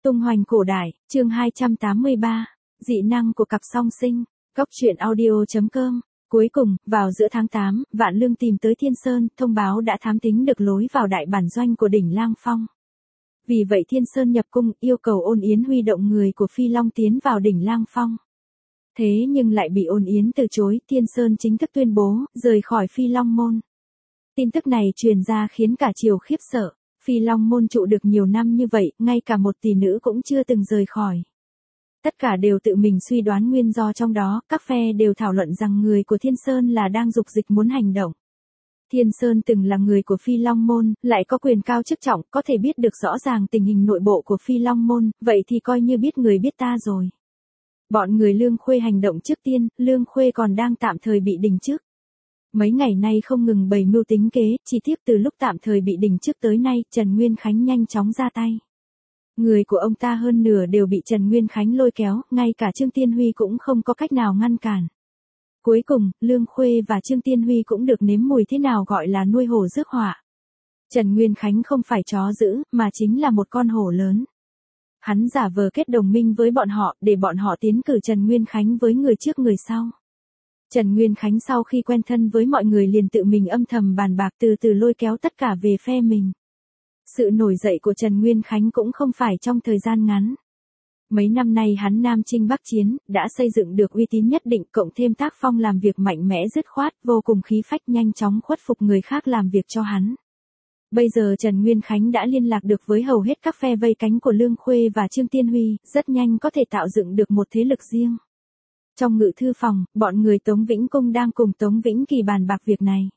Tung hoành cổ đại, chương 283, dị năng của cặp song sinh, góc truyện audio.com. Cuối cùng, vào giữa tháng 8, Vạn Lương tìm tới Thiên Sơn, thông báo đã thám tính được lối vào đại bản doanh của đỉnh Lang Phong. Vì vậy Thiên Sơn nhập cung, yêu cầu Ôn Yến huy động người của Phi Long tiến vào đỉnh Lang Phong. Thế nhưng lại bị Ôn Yến từ chối, Thiên Sơn chính thức tuyên bố, rời khỏi Phi Long môn. Tin tức này truyền ra khiến cả triều khiếp sợ. Phi Long môn trụ được nhiều năm như vậy, ngay cả một tỷ nữ cũng chưa từng rời khỏi. Tất cả đều tự mình suy đoán nguyên do trong đó, các phe đều thảo luận rằng người của Thiên Sơn là đang dục dịch muốn hành động. Thiên Sơn từng là người của Phi Long môn, lại có quyền cao chức trọng, có thể biết được rõ ràng tình hình nội bộ của Phi Long môn, vậy thì coi như biết người biết ta rồi. Bọn người Lương Khuê hành động trước tiên, Lương Khuê còn đang tạm thời bị đình chức. Mấy ngày nay không ngừng bày mưu tính kế, chi tiết từ lúc tạm thời bị đình chức tới nay, Trần Nguyên Khánh nhanh chóng ra tay. Người của ông ta hơn nửa đều bị Trần Nguyên Khánh lôi kéo, ngay cả Trương Tiên Huy cũng không có cách nào ngăn cản. Cuối cùng, Lương Khuê và Trương Tiên Huy cũng được nếm mùi thế nào gọi là nuôi hổ rước họa. Trần Nguyên Khánh không phải chó dữ, mà chính là một con hổ lớn. Hắn giả vờ kết đồng minh với bọn họ, để bọn họ tiến cử Trần Nguyên Khánh với người trước người sau. Trần Nguyên Khánh sau khi quen thân với mọi người liền tự mình âm thầm bàn bạc từ từ lôi kéo tất cả về phe mình. Sự nổi dậy của Trần Nguyên Khánh cũng không phải trong thời gian ngắn. Mấy năm nay hắn Nam Chinh Bắc Chiến, đã xây dựng được uy tín nhất định, cộng thêm tác phong làm việc mạnh mẽ dứt khoát, vô cùng khí phách, nhanh chóng khuất phục người khác làm việc cho hắn. Bây giờ Trần Nguyên Khánh đã liên lạc được với hầu hết các phe vây cánh của Lương Khuê và Trương Tiên Huy, rất nhanh có thể tạo dựng được một thế lực riêng. Trong ngự thư phòng, bọn người Tống Vĩnh Cung đang cùng Tống Vĩnh Kỳ bàn bạc việc này.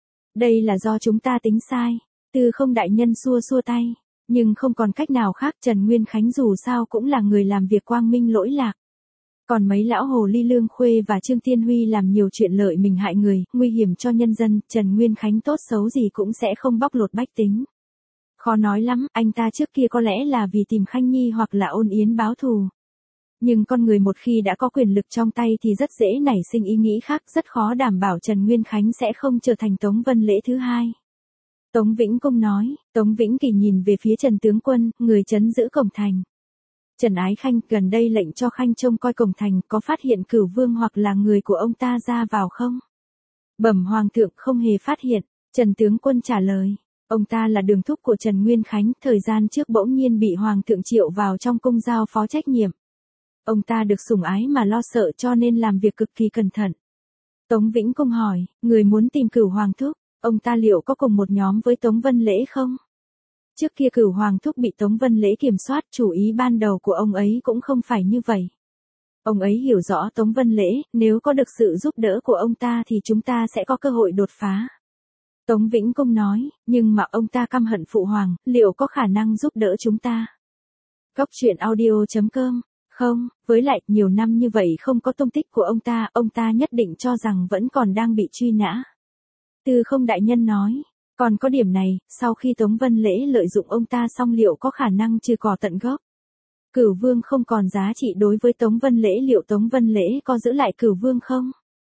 Đây là do chúng ta tính sai. Tư Không đại nhân xua xua tay. Nhưng không còn cách nào khác, Trần Nguyên Khánh dù sao cũng là người làm việc quang minh lỗi lạc. Còn mấy lão hồ ly Lương Khuê và Trương Tiên Huy làm nhiều chuyện lợi mình hại người, nguy hiểm cho nhân dân, Trần Nguyên Khánh tốt xấu gì cũng sẽ không bóc lột bách tính. Khó nói lắm, anh ta trước kia có lẽ là vì tìm Khanh Nhi hoặc là Ôn Yến báo thù. Nhưng con người một khi đã có quyền lực trong tay thì rất dễ nảy sinh ý nghĩ khác, rất khó đảm bảo Trần Nguyên Khánh sẽ không trở thành Tống Vân Lễ thứ hai. Tống Vĩnh Cung nói. Tống Vĩnh Kỳ nhìn về phía Trần tướng quân, người trấn giữ cổng thành. Trần Ái Khanh, gần đây lệnh cho Khanh trông coi cổng thành, có phát hiện Cửu Vương hoặc là người của ông ta ra vào không? Bẩm Hoàng thượng, không hề phát hiện. Trần tướng quân trả lời. Ông ta là đường thúc của Trần Nguyên Khánh, thời gian trước bỗng nhiên bị Hoàng thượng triệu vào trong cung giao phó trách nhiệm. Ông ta được sủng ái mà lo sợ cho nên làm việc cực kỳ cẩn thận. Tống Vĩnh Cung hỏi, người muốn tìm Cửu Hoàng thúc, ông ta liệu có cùng một nhóm với Tống Vân Lễ không? Trước kia Cửu Hoàng thúc bị Tống Vân Lễ kiểm soát, chủ ý ban đầu của ông ấy cũng không phải như vậy. Ông ấy hiểu rõ Tống Vân Lễ, nếu có được sự giúp đỡ của ông ta thì chúng ta sẽ có cơ hội đột phá. Tống Vĩnh Cung nói, nhưng mà ông ta căm hận Phụ Hoàng, liệu có khả năng giúp đỡ chúng ta? Góc truyện audio.com. Không, với lại, nhiều năm như vậy không có tung tích của ông ta nhất định cho rằng vẫn còn đang bị truy nã. Tư Không đại nhân nói, còn có điểm này, sau khi Tống Vân Lễ lợi dụng ông ta xong liệu có khả năng trừ cỏ tận gốc. Cửu Vương không còn giá trị đối với Tống Vân Lễ, liệu Tống Vân Lễ có giữ lại Cửu Vương không?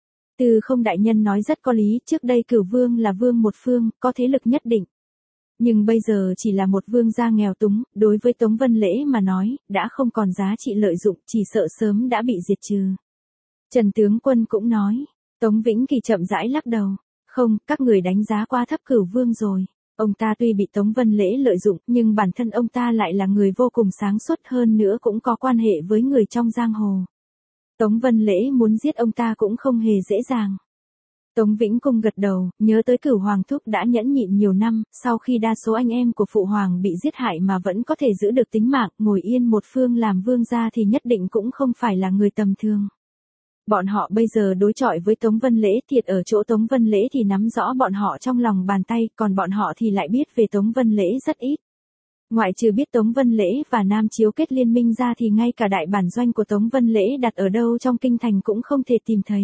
Tư Không đại nhân nói rất có lý, trước đây Cửu Vương là vương một phương, có thế lực nhất định. Nhưng bây giờ chỉ là một vương gia nghèo túng, đối với Tống Vân Lễ mà nói, đã không còn giá trị lợi dụng, chỉ sợ sớm đã bị diệt trừ. Trần tướng quân cũng nói. Tống Vĩnh Kỳ chậm rãi lắc đầu. Không, các người đánh giá quá thấp Cửu Vương rồi. Ông ta tuy bị Tống Vân Lễ lợi dụng, nhưng bản thân ông ta lại là người vô cùng sáng suốt, hơn nữa cũng có quan hệ với người trong giang hồ. Tống Vân Lễ muốn giết ông ta cũng không hề dễ dàng. Tống Vĩnh Cung gật đầu, nhớ tới Cửu Hoàng thúc đã nhẫn nhịn nhiều năm, sau khi đa số anh em của Phụ Hoàng bị giết hại mà vẫn có thể giữ được tính mạng, ngồi yên một phương làm vương gia thì nhất định cũng không phải là người tầm thường. Bọn họ bây giờ đối chọi với Tống Vân Lễ, thiệt ở chỗ Tống Vân Lễ thì nắm rõ bọn họ trong lòng bàn tay, còn bọn họ thì lại biết về Tống Vân Lễ rất ít. Ngoại trừ biết Tống Vân Lễ và Nam Chiếu kết liên minh ra thì ngay cả đại bản doanh của Tống Vân Lễ đặt ở đâu trong kinh thành cũng không thể tìm thấy.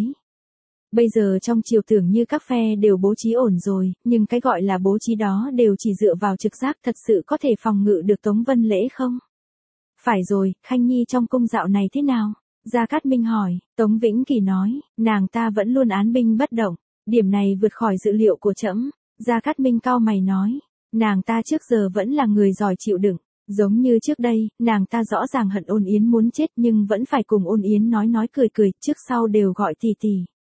Bây giờ trong triều tưởng như các phe đều bố trí ổn rồi, nhưng cái gọi là bố trí đó đều chỉ dựa vào trực giác, thật sự có thể phòng ngự được Tống Vân Lễ không? Phải rồi, Khanh Nhi trong cung dạo này thế nào? Gia Cát Minh hỏi. Tống Vĩnh Kỳ nói, nàng ta vẫn luôn án binh bất động, điểm này vượt khỏi dự liệu của trẫm. Gia Cát Minh cau mày nói, nàng ta trước giờ vẫn là người giỏi chịu đựng, Giống như trước đây, nàng ta rõ ràng hận Ôn Yến muốn chết nhưng vẫn phải cùng Ôn Yến nói cười cười, trước sau đều gọi tỷ tỷ.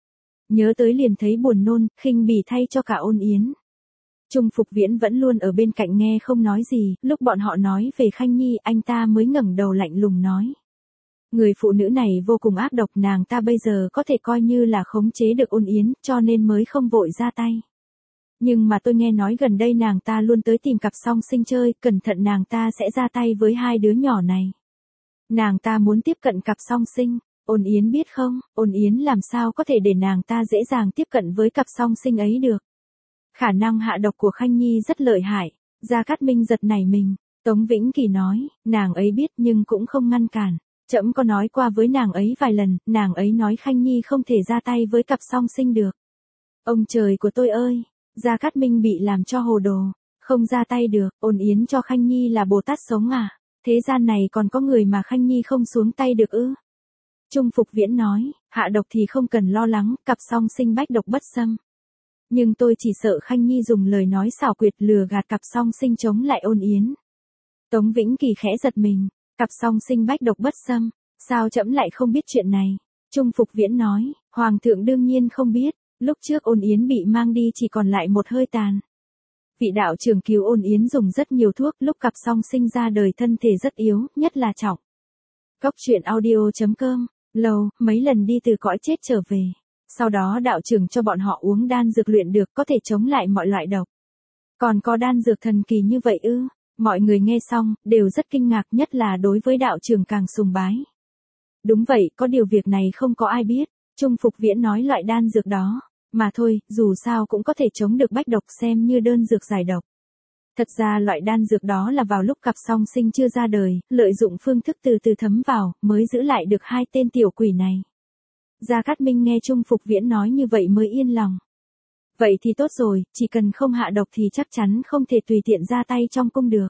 Nhớ tới liền thấy buồn nôn, khinh bỉ thay cho cả Ôn Yến. Trung Phục Viễn vẫn luôn ở bên cạnh nghe không nói gì, lúc bọn họ nói về Khanh Nhi anh ta mới ngẩng đầu lạnh lùng nói. Người phụ nữ này vô cùng ác độc, nàng ta bây giờ có thể coi như là khống chế được Ôn Yến, cho nên mới không vội ra tay. Nhưng mà tôi nghe nói gần đây nàng ta luôn tới tìm cặp song sinh chơi, cẩn thận nàng ta sẽ ra tay với hai đứa nhỏ này. Nàng ta muốn tiếp cận cặp song sinh, Ôn Yến biết không, Ôn Yến làm sao có thể để nàng ta dễ dàng tiếp cận với cặp song sinh ấy được. Khả năng hạ độc của Khanh Nhi rất lợi hại, Gia Cát Minh giật nảy mình, Tống Vĩnh Kỳ nói, nàng ấy biết nhưng cũng không ngăn cản. Trẫm có nói qua với nàng ấy vài lần, nàng ấy nói Khanh Nhi không thể ra tay với cặp song sinh được. Ông trời của tôi ơi, Gia Cát Minh bị làm cho hồ đồ, không ra tay được, Ôn Yến cho Khanh Nhi là Bồ Tát sống à, thế gian này còn có người mà Khanh Nhi không xuống tay được ư? Trung Phục Viễn nói, hạ độc thì không cần lo lắng, cặp song sinh bách độc bất xâm. Nhưng tôi chỉ sợ Khanh Nhi dùng lời nói xảo quyệt lừa gạt cặp song sinh chống lại Ôn Yến. Tống Vĩnh Kỳ khẽ giật mình, cặp song sinh bách độc bất xâm, sao trẫm lại không biết chuyện này? Trung Phục Viễn nói, Hoàng thượng đương nhiên không biết, lúc trước Ôn Yến bị mang đi chỉ còn lại một hơi tàn. Vị đạo trưởng cứu Ôn Yến dùng rất nhiều thuốc, lúc cặp song sinh ra đời thân thể rất yếu, nhất là trọng. Góc truyện audio.com, lâu, mấy lần đi từ cõi chết trở về. Sau đó đạo trưởng cho bọn họ uống đan dược luyện được có thể chống lại mọi loại độc. Còn có đan dược thần kỳ như vậy ư? Mọi người nghe xong, đều rất kinh ngạc, nhất là đối với đạo trưởng càng sùng bái. Đúng vậy, có điều việc này không có ai biết. Trung Phục Viễn nói loại đan dược đó. Mà thôi, dù sao cũng có thể chống được bách độc, xem như đơn dược giải độc. Thật ra loại đan dược đó là vào lúc cặp song sinh chưa ra đời, lợi dụng phương thức từ từ thấm vào, mới giữ lại được hai tên tiểu quỷ này. Gia Cát Minh nghe Trung Phục Viễn nói như vậy mới yên lòng. Vậy thì tốt rồi, chỉ cần không hạ độc thì chắc chắn không thể tùy tiện ra tay trong cung được.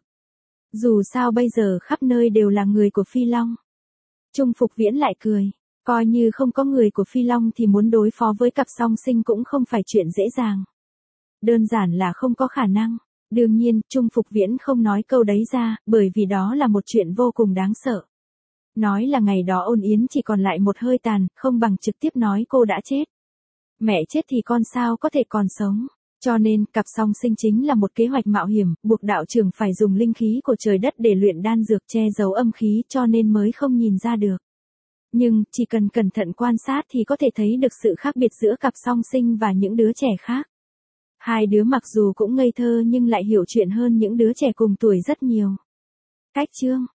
Dù sao bây giờ khắp nơi đều là người của Phi Long. Trung Phục Viễn lại cười, coi như không có người của Phi Long thì muốn đối phó với cặp song sinh cũng không phải chuyện dễ dàng. Đơn giản là không có khả năng. Đương nhiên, Trung Phục Viễn không nói câu đấy ra, bởi vì đó là một chuyện vô cùng đáng sợ. Nói là ngày đó Ôn Yến chỉ còn lại một hơi tàn, không bằng trực tiếp nói cô đã chết. Mẹ chết thì con sao có thể còn sống. Cho nên, cặp song sinh chính là một kế hoạch mạo hiểm, buộc đạo trưởng phải dùng linh khí của trời đất để luyện đan dược che giấu âm khí, cho nên mới không nhìn ra được. Nhưng, chỉ cần cẩn thận quan sát thì có thể thấy được sự khác biệt giữa cặp song sinh và những đứa trẻ khác. Hai đứa mặc dù cũng ngây thơ nhưng lại hiểu chuyện hơn những đứa trẻ cùng tuổi rất nhiều. Cách chương